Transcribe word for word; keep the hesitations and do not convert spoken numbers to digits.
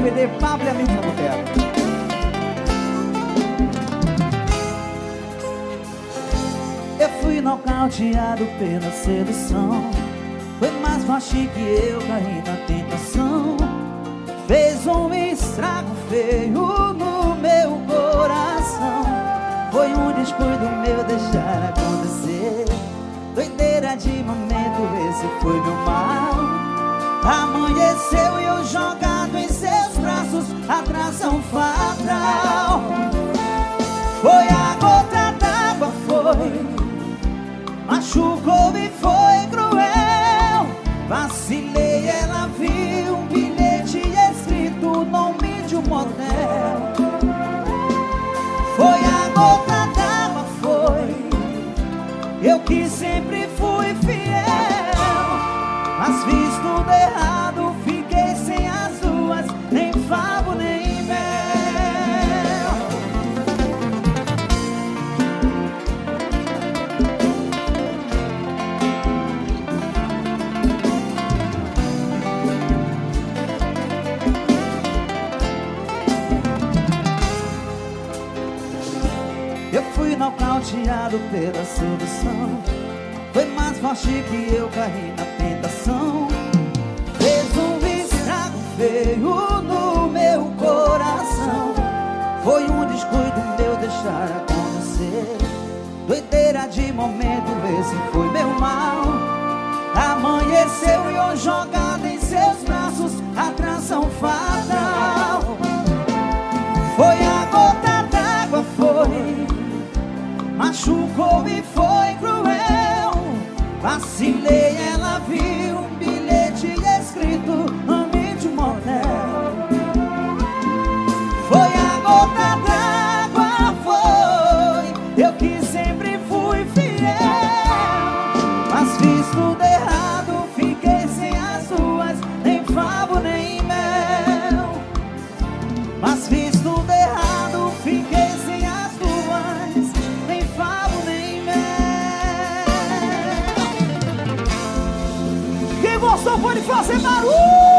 C D Pablo e Amigos no Boteco. Eu fui nocauteado pela sedução. Foi mais forte que eu, caí na tentação. Fez um estrago feio no meu coração. Foi um descuido meu deixar acontecer. Doideira de momento, esse foi meu mal. Amanheceu e eu jogado em seus braços, atração fatal. Foi a gota d'água, foi, machucou e foi cruel. Vacilei, ela viu um bilhete escrito, nome de um motel. Foi a gota d'água, foi, eu que sempre fui fiel. Mas fiz tudo errado, fiquei sem as duas, nem favo nem mel. Eu fui nocauteado pela sedução. Foi mais forte que eu, caí na tentação. Fez um estrago feio no meu coração. Foi um descuido meu deixar acontecer. Doideira de momento, esse foi meu mal. Amanheceu e eu jogado em seus braços, atração fatal. Foi a gota d'água, foi, machucou e foi cruel. Vacilei, ela viu um bilhete escrito, nome de um motel. Foi a gota d'água, foi, eu que sempre fui fiel. Mas fiz tudo errado, fiquei sem as duas, nem favo nem mel. Mas fiz tudo errado, fiquei sem as duas, nem favo nem mel. Quem gostou pode fazer barulho!